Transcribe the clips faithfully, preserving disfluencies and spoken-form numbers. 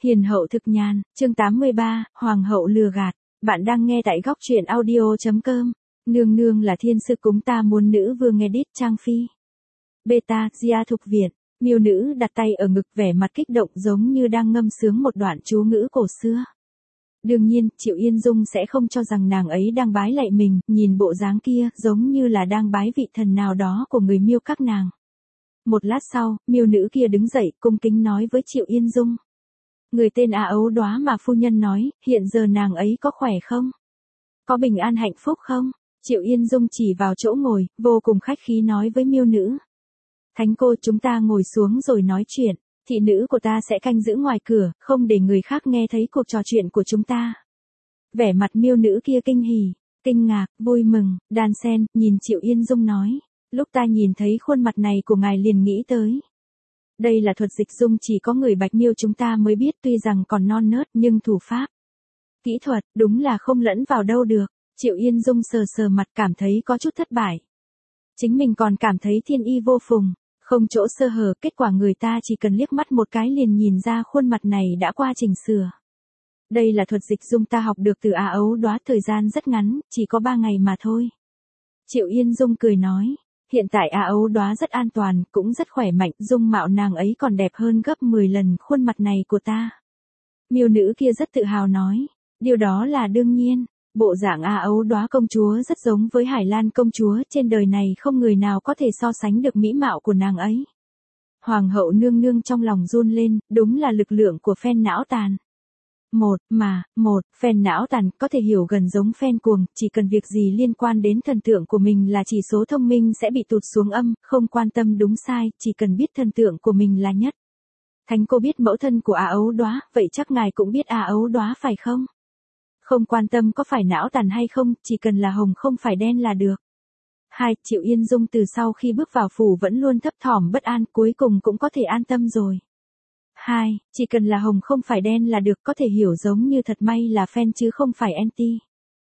Hiền hậu thực nhàn, chương tám mươi ba, Hoàng hậu lừa gạt. Bạn đang nghe tại góc truyện audio.com. Nương nương là thiên sư cúng ta muôn nữ vương edit Trang Phi. Beta, Gia Thục Việt. Miêu nữ đặt tay ở ngực vẻ mặt kích động giống như đang ngâm sướng một đoạn chú ngữ cổ xưa. Đương nhiên, Triệu Yên Dung sẽ không cho rằng nàng ấy đang bái lạy mình, nhìn bộ dáng kia giống như là đang bái vị thần nào đó của người Miêu các nàng. Một lát sau, Miêu nữ kia đứng dậy, cung kính nói với Triệu Yên Dung. Người tên A Ấu Đóa mà phu nhân nói, hiện giờ nàng ấy có khỏe không? Có bình an hạnh phúc không? Triệu Yên Dung chỉ vào chỗ ngồi, vô cùng khách khí nói với Miêu nữ. Thánh cô, chúng ta ngồi xuống rồi nói chuyện, thị nữ của ta sẽ canh giữ ngoài cửa, không để người khác nghe thấy cuộc trò chuyện của chúng ta. Vẻ mặt Miêu nữ kia kinh hỉ, kinh ngạc, vui mừng, đan sen, nhìn Triệu Yên Dung nói. Lúc ta nhìn thấy khuôn mặt này của ngài liền nghĩ tới. Đây là thuật dịch dung chỉ có người Bạch Miêu chúng ta mới biết, tuy rằng còn non nớt nhưng thủ pháp, kỹ thuật, đúng là không lẫn vào đâu được. Triệu Yên Dung sờ sờ mặt cảm thấy có chút thất bại. Chính mình còn cảm thấy thiên y vô phùng, không chỗ sơ hở, kết quả người ta chỉ cần liếc mắt một cái liền nhìn ra khuôn mặt này đã qua chỉnh sửa. Đây là thuật dịch dung ta học được từ A Ấu Đóa, thời gian rất ngắn, chỉ có ba ngày mà thôi. Triệu Yên Dung cười nói. Hiện tại A Ấu Đóa rất an toàn, cũng rất khỏe mạnh, dung mạo nàng ấy còn đẹp hơn gấp mười lần khuôn mặt này của ta. Miêu nữ kia rất tự hào nói, điều đó là đương nhiên, bộ dạng A Ấu Đóa công chúa rất giống với Hải Lan công chúa, trên đời này không người nào có thể so sánh được mỹ mạo của nàng ấy. Hoàng hậu nương nương trong lòng run lên, đúng là lực lượng của phen não tàn. Một, mà, một, phen não tàn, có thể hiểu gần giống phen cuồng, chỉ cần việc gì liên quan đến thần tượng của mình là chỉ số thông minh sẽ bị tụt xuống âm, không quan tâm đúng sai, chỉ cần biết thần tượng của mình là nhất. Thánh cô biết mẫu thân của A Ấu Đóa, vậy chắc ngài cũng biết A Ấu Đóa phải không? Không quan tâm có phải não tàn hay không, chỉ cần là hồng không phải đen là được. Hai, Triệu Yên Dung từ sau khi bước vào phủ vẫn luôn thấp thỏm bất an, cuối cùng cũng có thể an tâm rồi. Hai, chỉ cần là hồng không phải đen là được, có thể hiểu giống như thật may là fan chứ không phải anti.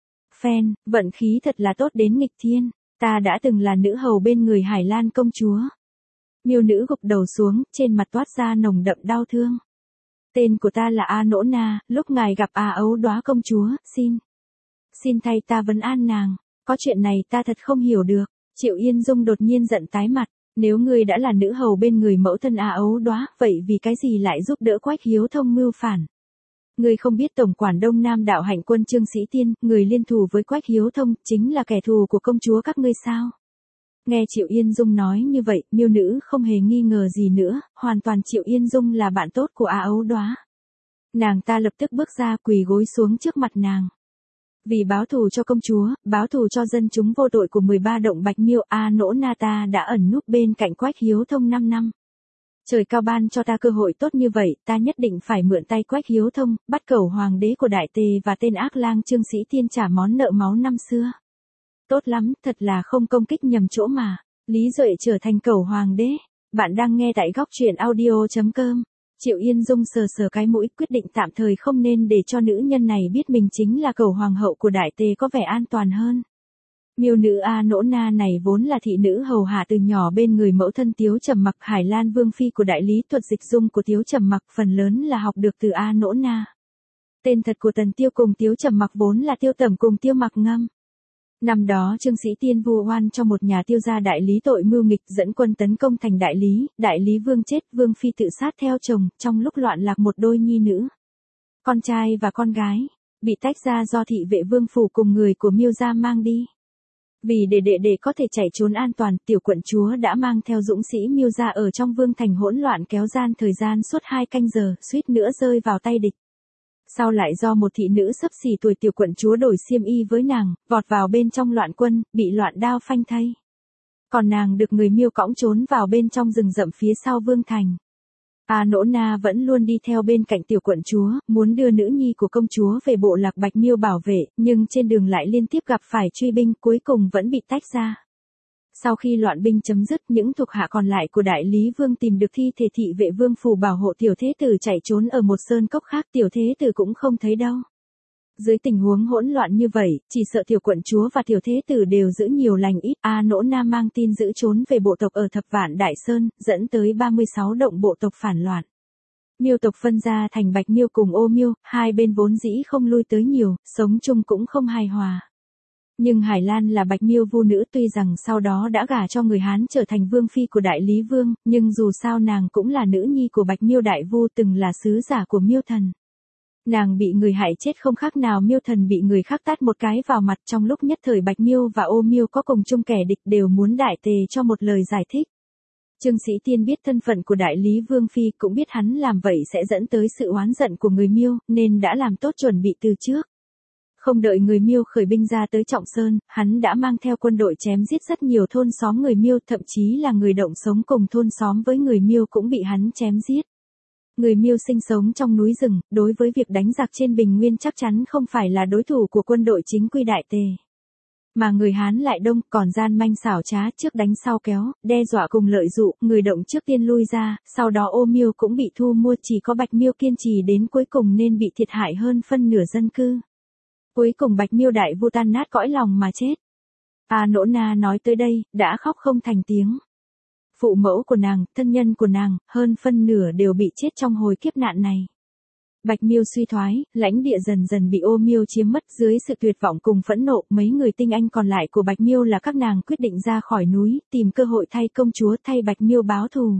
Fan, vận khí thật là tốt đến nghịch thiên, ta đã từng là nữ hầu bên người Hải Lan công chúa. Miêu nữ gục đầu xuống, trên mặt toát ra nồng đậm đau thương. Tên của ta là A Nỗ Na, lúc ngài gặp A Ấu Đóa công chúa, xin. Xin thay ta vấn an nàng, có chuyện này ta thật không hiểu được. Triệu Yên Dung đột nhiên giận tái mặt. Nếu ngươi đã là nữ hầu bên người mẫu thân A Ấu Đóa, vậy vì cái gì lại giúp đỡ Quách Hiếu Thông mưu phản? Ngươi không biết tổng quản Đông Nam đạo hạnh quân Trương Sĩ Tiên, người liên thủ với Quách Hiếu Thông, chính là kẻ thù của công chúa các ngươi sao? Nghe Triệu Yên Dung nói như vậy, miêu nữ không hề nghi ngờ gì nữa, hoàn toàn Triệu Yên Dung là bạn tốt của A Ấu Đóa. Nàng ta lập tức bước ra quỳ gối xuống trước mặt nàng. Vì báo thù cho công chúa, báo thù cho dân chúng vô tội của mười ba động Bạch Miêu, A Nỗ Na ta đã ẩn núp bên cạnh Quách Hiếu Thông năm năm. Trời cao ban cho ta cơ hội tốt như vậy, ta nhất định phải mượn tay Quách Hiếu Thông, bắt cẩu hoàng đế của Đại Tề và tên ác lang Trương Sĩ Tiên trả món nợ máu năm xưa. Tốt lắm, thật là không công kích nhầm chỗ mà. Lý Duệ trở thành cẩu hoàng đế. Bạn đang nghe tại góc truyện audio.com. Triệu Yên Dung sờ sờ cái mũi, quyết định tạm thời không nên để cho nữ nhân này biết mình chính là cẩu hoàng hậu của Đại Tề có vẻ an toàn hơn. Miêu nữ A Nỗ Na này vốn là thị nữ hầu hạ từ nhỏ bên người mẫu thân Tiếu Trầm Mặc, Hải Lan vương phi của đại lý, thuật dịch dung của Tiếu Trầm Mặc phần lớn là học được từ A Nỗ Na. Tên thật của Tần Tiêu cùng Tiếu Trầm Mặc vốn là Tiêu Tẩm cùng Tiêu Mặc Ngâm. Năm đó Trương Sĩ Tiên vu oan cho một nhà Tiêu gia đại lý tội mưu nghịch, dẫn quân tấn công thành đại lý, đại lý vương chết, vương phi tự sát theo chồng, trong lúc loạn lạc một đôi nhi nữ. Con trai và con gái, bị tách ra do thị vệ vương phủ cùng người của Miêu gia mang đi. Vì để đệ đệ có thể chạy trốn an toàn, tiểu quận chúa đã mang theo dũng sĩ Miêu gia ở trong vương thành hỗn loạn kéo gian thời gian suốt hai canh giờ, suýt nữa rơi vào tay địch. Sau lại do một thị nữ xấp xỉ tuổi tiểu quận chúa đổi xiêm y với nàng, vọt vào bên trong loạn quân, bị loạn đao phanh thây. Còn nàng được người Miêu cõng trốn vào bên trong rừng rậm phía sau vương thành. A Nỗ Na vẫn luôn đi theo bên cạnh tiểu quận chúa, muốn đưa nữ nhi của công chúa về bộ lạc Bạch Miêu bảo vệ, nhưng trên đường lại liên tiếp gặp phải truy binh, cuối cùng vẫn bị tách ra. Sau khi loạn binh chấm dứt, những thuộc hạ còn lại của đại lý vương tìm được thi thể thị vệ vương phủ bảo hộ tiểu thế tử chạy trốn ở một sơn cốc khác, tiểu thế tử cũng không thấy đâu. Dưới tình huống hỗn loạn như vậy, chỉ sợ tiểu quận chúa và tiểu thế tử đều giữ nhiều lành ít. A Nỗ Na mang tin giữ trốn về bộ tộc ở Thập Vạn Đại Sơn, dẫn tới ba mươi sáu động bộ tộc phản loạn. Miêu tộc phân ra thành Bạch Miêu cùng Ô Miêu, hai bên vốn dĩ không lui tới nhiều, sống chung cũng không hài hòa. Nhưng Hải Lan là Bạch Miêu Vu nữ, tuy rằng sau đó đã gả cho người Hán trở thành vương phi của Đại Lý Vương, nhưng dù sao nàng cũng là nữ nhi của Bạch Miêu Đại Vu, từng là sứ giả của Miêu Thần. Nàng bị người hại chết không khác nào Miêu Thần bị người khác tát một cái vào mặt. Trong lúc nhất thời Bạch Miêu và Ô Miêu có cùng chung kẻ địch, đều muốn Đại Tề cho một lời giải thích. Trương Sĩ Tiên biết thân phận của Đại Lý Vương phi, cũng biết hắn làm vậy sẽ dẫn tới sự oán giận của người Miêu, nên đã làm tốt chuẩn bị từ trước. Không đợi người Miêu khởi binh ra tới Trọng Sơn, hắn đã mang theo quân đội chém giết rất nhiều thôn xóm người Miêu, thậm chí là người động sống cùng thôn xóm với người Miêu cũng bị hắn chém giết. Người Miêu sinh sống trong núi rừng, đối với việc đánh giặc trên bình nguyên chắc chắn không phải là đối thủ của quân đội chính quy Đại Tề. Mà người Hán lại đông, còn gian manh xảo trá, trước đánh sau kéo, đe dọa cùng lợi dụ, người động trước tiên lui ra, sau đó Ô Miêu cũng bị thu mua, chỉ có Bạch Miêu kiên trì đến cuối cùng nên bị thiệt hại hơn phân nửa dân cư. Cuối cùng Bạch Miêu Đại Vu tan nát cõi lòng mà chết. A Nỗ Na nói tới đây, đã khóc không thành tiếng. Phụ mẫu của nàng, thân nhân của nàng, hơn phân nửa đều bị chết trong hồi kiếp nạn này. Bạch Miêu suy thoái, lãnh địa dần dần bị Ô Miêu chiếm mất. Dưới sự tuyệt vọng cùng phẫn nộ, mấy người tinh anh còn lại của Bạch Miêu là các nàng quyết định ra khỏi núi, tìm cơ hội thay công chúa, thay Bạch Miêu báo thù.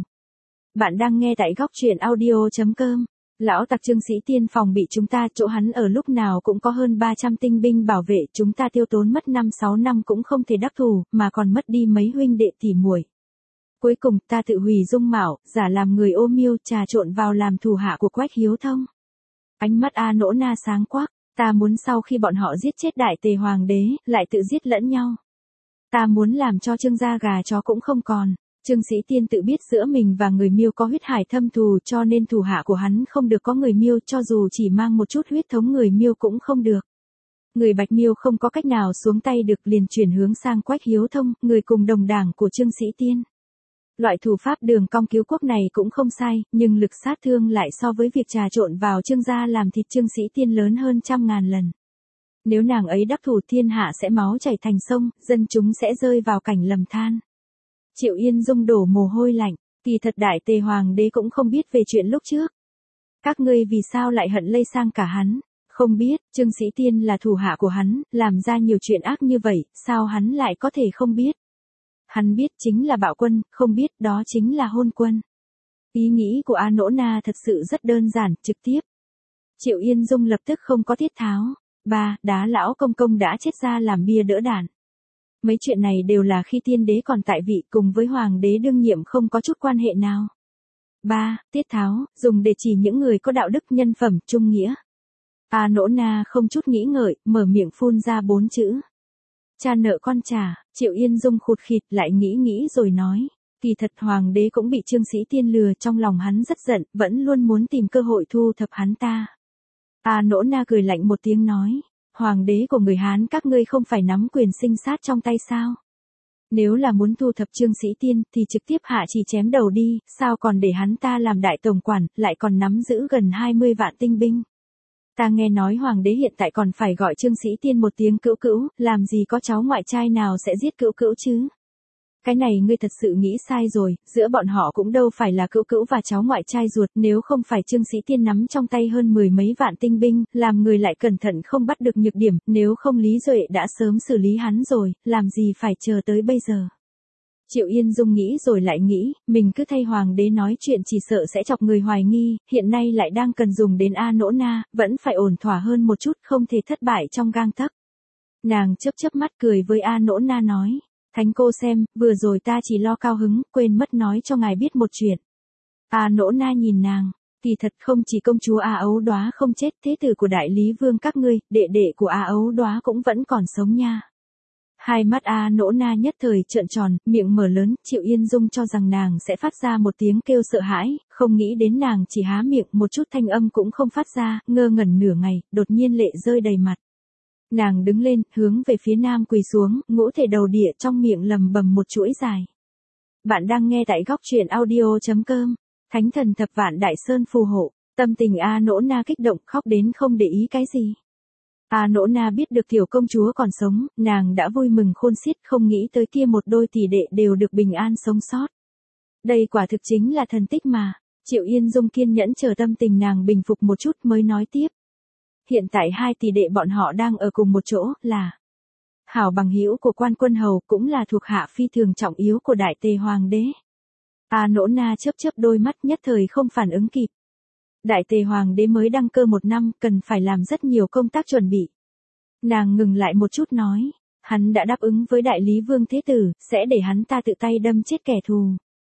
Bạn đang nghe tại góc truyện audio chấm com. Lão tặc Trương Sĩ Tiên phòng bị chúng ta, chỗ hắn ở lúc nào cũng có hơn ba trăm tinh binh bảo vệ, chúng ta tiêu tốn mất năm sáu năm cũng không thể đắc thủ, mà còn mất đi mấy huynh đệ tỉ muội. Cuối cùng ta tự hủy dung mạo, giả làm người Ô Miêu, trà trộn vào làm thủ hạ của Quách Hiếu Thông. Ánh mắt A Nỗ Na sáng quắc, ta muốn sau khi bọn họ giết chết Đại Tề Hoàng đế, lại tự giết lẫn nhau. Ta muốn làm cho Trương gia gà chó cũng không còn. Trương Sĩ Tiên tự biết giữa mình và người Miêu có huyết hải thâm thù, cho nên thủ hạ của hắn không được có người Miêu, cho dù chỉ mang một chút huyết thống người Miêu cũng không được. Người Bạch Miêu không có cách nào xuống tay được, liền chuyển hướng sang Quách Hiếu Thông, người cùng đồng đảng của Trương Sĩ Tiên. Loại thủ pháp đường cong cứu quốc này cũng không sai, nhưng lực sát thương lại so với việc trà trộn vào Trương gia làm thịt Trương Sĩ Tiên lớn hơn trăm ngàn lần. Nếu nàng ấy đắc thủ, thiên hạ sẽ máu chảy thành sông, dân chúng sẽ rơi vào cảnh lầm than. Triệu Yên Dung đổ mồ hôi lạnh, kỳ thật Đại Tề Hoàng đế cũng không biết về chuyện lúc trước. Các ngươi vì sao lại hận lây sang cả hắn? Không biết, Trương Sĩ Tiên là thủ hạ của hắn, làm ra nhiều chuyện ác như vậy, sao hắn lại có thể không biết? Hắn biết chính là bạo quân, không biết đó chính là hôn quân. Ý nghĩ của A Nỗ Na thật sự rất đơn giản, trực tiếp. Triệu Yên Dung lập tức không có tiết tháo. Ba, đá lão công công đã chết ra làm bia đỡ đạn. Mấy chuyện này đều là khi tiên đế còn tại vị, cùng với hoàng đế đương nhiệm không có chút quan hệ nào. Ba, tiết tháo, dùng để chỉ những người có đạo đức nhân phẩm, trung nghĩa. A Nỗ Na không chút nghĩ ngợi, mở miệng phun ra bốn chữ. Cha nợ con trả. Triệu Yên Dung khụt khịt lại nghĩ nghĩ rồi nói. Kỳ thật hoàng đế cũng bị Trương Sĩ Tiên lừa, trong lòng hắn rất giận, vẫn luôn muốn tìm cơ hội thu thập hắn ta. A Nỗ Na cười lạnh một tiếng nói. Hoàng đế của người Hán các ngươi không phải nắm quyền sinh sát trong tay sao? Nếu là muốn thu thập Trương Sĩ Tiên thì trực tiếp hạ chỉ chém đầu đi, sao còn để hắn ta làm đại tổng quản, lại còn nắm giữ gần hai mươi vạn tinh binh. Ta nghe nói hoàng đế hiện tại còn phải gọi Trương Sĩ Tiên một tiếng cữu cữu, làm gì có cháu ngoại trai nào sẽ giết cữu cữu chứ? Cái này ngươi thật sự nghĩ sai rồi, giữa bọn họ cũng đâu phải là cữu cữu và cháu ngoại trai ruột, nếu không phải Trương Sĩ Tiên nắm trong tay hơn mười mấy vạn tinh binh, làm người lại cẩn thận không bắt được nhược điểm, nếu không Lý Duệ đã sớm xử lý hắn rồi, làm gì phải chờ tới bây giờ. Triệu Yên Dung nghĩ rồi lại nghĩ, mình cứ thay hoàng đế nói chuyện chỉ sợ sẽ chọc người hoài nghi, hiện nay lại đang cần dùng đến A Nỗ Na, vẫn phải ổn thỏa hơn một chút, không thể thất bại trong gang tấc. Nàng chớp chớp mắt cười với A Nỗ Na nói. Thánh cô xem, vừa rồi ta chỉ lo cao hứng, quên mất nói cho ngài biết một chuyện. A Nỗ Na nhìn nàng, kỳ thật không chỉ công chúa A Ấu Đóa không chết, thế tử của Đại Lý Vương các ngươi, đệ đệ của A Ấu Đóa cũng vẫn còn sống nha. Hai mắt A Nỗ Na nhất thời trợn tròn, miệng mở lớn, Triệu Yên Dung cho rằng nàng sẽ phát ra một tiếng kêu sợ hãi, không nghĩ đến nàng chỉ há miệng, một chút thanh âm cũng không phát ra, ngơ ngẩn nửa ngày, đột nhiên lệ rơi đầy mặt. Nàng đứng lên, hướng về phía nam quỳ xuống, ngũ thể đầu địa, trong miệng lầm bầm một chuỗi dài. Bạn đang nghe tại góc truyện audio chấm com. Thánh thần thập vạn đại sơn phù hộ. Tâm tình A Nỗ Na kích động, khóc đến không để ý cái gì. A Nỗ Na biết được tiểu công chúa còn sống, nàng đã vui mừng khôn xiết, không nghĩ tới kia một đôi tỷ đệ đều được bình an sống sót. Đây quả thực chính là thần tích mà. Triệu Yên Dung kiên nhẫn chờ tâm tình nàng bình phục một chút mới nói tiếp. Hiện tại hai tỷ đệ bọn họ đang ở cùng một chỗ, là hảo bằng hữu của Quan Quân Hầu, cũng là thuộc hạ phi thường trọng yếu của Đại Tề Hoàng đế. A Nỗ Na chớp chớp đôi mắt nhất thời không phản ứng kịp. Đại Tề Hoàng đế mới đăng cơ một năm, cần phải làm rất nhiều công tác chuẩn bị. Nàng ngừng lại một chút nói, hắn đã đáp ứng với Đại Lý Vương Thế Tử, sẽ để hắn ta tự tay đâm chết kẻ thù.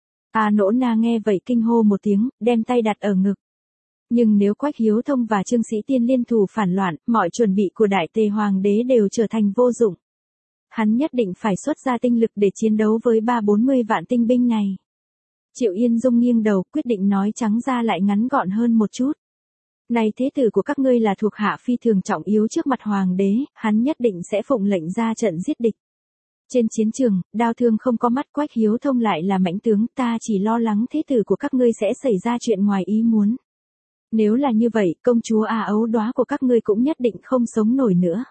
A Nỗ Na nghe vậy kinh hô một tiếng, đem tay đặt ở ngực. Nhưng nếu Quách Hiếu Thông và Trương Sĩ Tiên liên thủ phản loạn, mọi chuẩn bị của Đại Tề Hoàng đế đều trở thành vô dụng. Hắn nhất định phải xuất ra tinh lực để chiến đấu với ba bốn mươi vạn tinh binh này. Triệu Yên Dung nghiêng đầu, quyết định nói trắng ra lại ngắn gọn hơn một chút. Này thế tử của các ngươi là thuộc hạ phi thường trọng yếu trước mặt hoàng đế, hắn nhất định sẽ phụng lệnh ra trận giết địch. Trên chiến trường, đao thương không có mắt, Quách Hiếu Thông lại là mãnh tướng, ta chỉ lo lắng thế tử của các ngươi sẽ xảy ra chuyện ngoài ý muốn. Nếu là như vậy, công chúa A Ấu Đóa của các ngươi cũng nhất định không sống nổi nữa.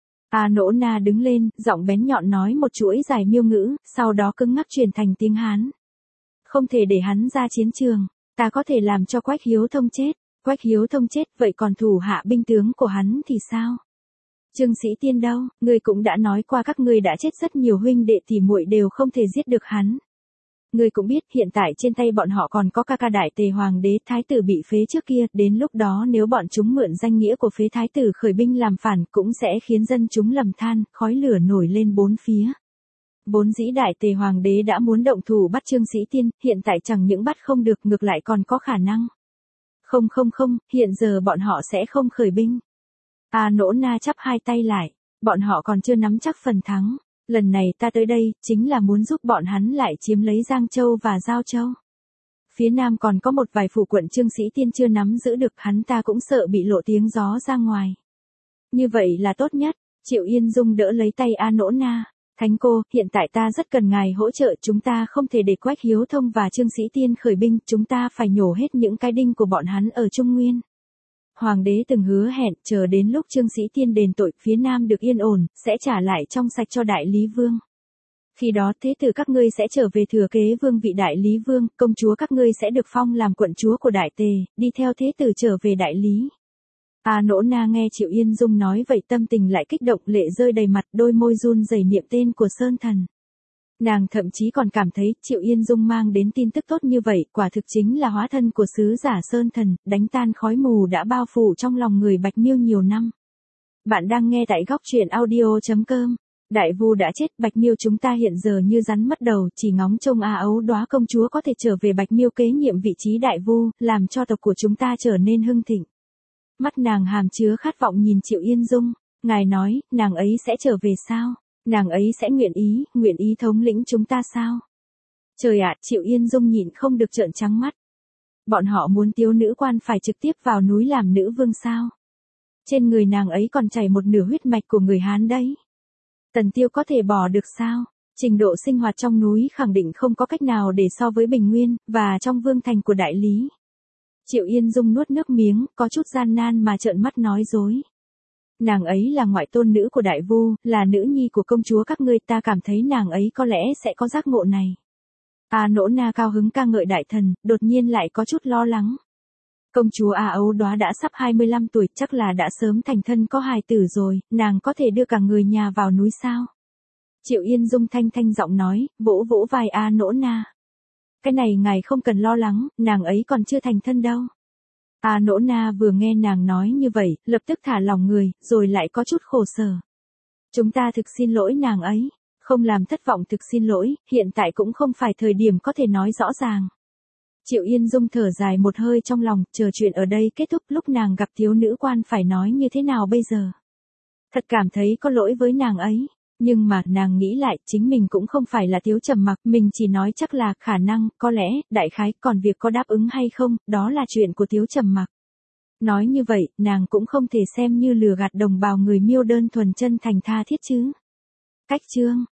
A Nỗ Na đứng lên, giọng bén nhọn nói một chuỗi dài miêu ngữ, sau đó cứng ngắc truyền thành tiếng Hán. Không thể để hắn ra chiến trường, ta có thể làm cho Quách Hiếu Thông chết. Quách Hiếu Thông chết, vậy còn thủ hạ binh tướng của hắn thì sao? Trương Sĩ Tiên đâu, ngươi cũng đã nói qua các ngươi đã chết rất nhiều huynh đệ tỷ muội đều không thể giết được hắn. Ngươi cũng biết hiện tại trên tay bọn họ còn có ca ca Đại Tề Hoàng đế thái tử bị phế trước kia, đến lúc đó nếu bọn chúng mượn danh nghĩa của phế thái tử khởi binh làm phản cũng sẽ khiến dân chúng lầm than, khói lửa nổi lên bốn phía. Vốn dĩ Đại Tề Hoàng đế đã muốn động thủ bắt Trương Sĩ Tiên, hiện tại chẳng những bắt không được ngược lại còn có khả năng. Không không không, hiện giờ bọn họ sẽ không khởi binh. A Nỗ Na chắp hai tay lại, bọn họ còn chưa nắm chắc phần thắng. Lần này ta tới đây, chính là muốn giúp bọn hắn lại chiếm lấy Giang Châu và Giao Châu. Phía Nam còn có một vài phủ quận Trương Sĩ Tiên chưa nắm giữ được, hắn ta cũng sợ bị lộ tiếng gió ra ngoài. Như vậy là tốt nhất, Triệu Yên Dung đỡ lấy tay A Nỗ Na. Thánh cô, hiện tại ta rất cần ngài hỗ trợ, chúng ta không thể để Quách Hiếu Thông và Trương Sĩ Tiên khởi binh, chúng ta phải nhổ hết những cái đinh của bọn hắn ở Trung Nguyên. Hoàng đế từng hứa hẹn, chờ đến lúc Trương Sĩ Tiên đền tội, phía Nam được yên ổn, sẽ trả lại trong sạch cho Đại Lý Vương. Khi đó thế tử các ngươi sẽ trở về thừa kế vương vị Đại Lý Vương, công chúa các ngươi sẽ được phong làm quận chúa của Đại Tề, đi theo thế tử trở về Đại Lý. A Nỗ Na nghe Triệu Yên Dung nói vậy tâm tình lại kích động, lệ rơi đầy mặt, đôi môi run rẩy niệm tên của Sơn Thần. Nàng thậm chí còn cảm thấy Triệu Yên Dung mang đến tin tức tốt như vậy, quả thực chính là hóa thân của sứ giả Sơn Thần, đánh tan khói mù đã bao phủ trong lòng người Bạch Miêu nhiều năm. Bạn đang nghe tại góc truyện audio chấm com. Đại Vu đã chết, Bạch Miêu chúng ta hiện giờ như rắn mất đầu, chỉ ngóng trông A Ấu Đóa công chúa có thể trở về Bạch Miêu kế nhiệm vị trí Đại Vu, làm cho tộc của chúng ta trở nên hưng thịnh. Mắt nàng hàm chứa khát vọng nhìn Triệu Yên Dung, ngài nói, nàng ấy sẽ trở về sao? Nàng ấy sẽ nguyện ý, nguyện ý thống lĩnh chúng ta sao? Trời ạ, Triệu Yên Dung nhịn không được trợn trắng mắt. Bọn họ muốn tiếu nữ quan phải trực tiếp vào núi làm nữ vương sao? Trên người nàng ấy còn chảy một nửa huyết mạch của người Hán đấy. Tần Tiêu có thể bỏ được sao? Trình độ sinh hoạt trong núi khẳng định không có cách nào để so với Bình Nguyên, và trong vương thành của Đại Lý. Triệu Yên Dung nuốt nước miếng, có chút gian nan mà trợn mắt nói dối. Nàng ấy là ngoại tôn nữ của Đại Vu, là nữ nhi của công chúa các ngươi, ta cảm thấy nàng ấy có lẽ sẽ có giác ngộ này. A Nỗ Na cao hứng ca ngợi đại thần, đột nhiên lại có chút lo lắng. Công chúa A Ấu Đóa đã sắp hai mươi lăm tuổi, chắc là đã sớm thành thân có hài tử rồi, nàng có thể đưa cả người nhà vào núi sao? Triệu Yên Dung thanh thanh giọng nói, vỗ vỗ vai A Nỗ Na. Cái này ngài không cần lo lắng, nàng ấy còn chưa thành thân đâu. A Nỗ Na vừa nghe nàng nói như vậy, lập tức thả lòng người, rồi lại có chút khổ sở. Chúng ta thực xin lỗi nàng ấy, không làm thất vọng, thực xin lỗi, hiện tại cũng không phải thời điểm có thể nói rõ ràng. Triệu Yên Dung thở dài một hơi trong lòng, chờ chuyện ở đây kết thúc, lúc nàng gặp thiếu nữ quan phải nói như thế nào bây giờ. Thật cảm thấy có lỗi với nàng ấy. Nhưng mà, nàng nghĩ lại, chính mình cũng không phải là Tiếu Trầm Mặc, mình chỉ nói chắc là, khả năng, có lẽ, đại khái, còn việc có đáp ứng hay không, đó là chuyện của Tiếu Trầm Mặc. Nói như vậy, nàng cũng không thể xem như lừa gạt đồng bào người Miêu đơn thuần chân thành tha thiết chứ. Cách chương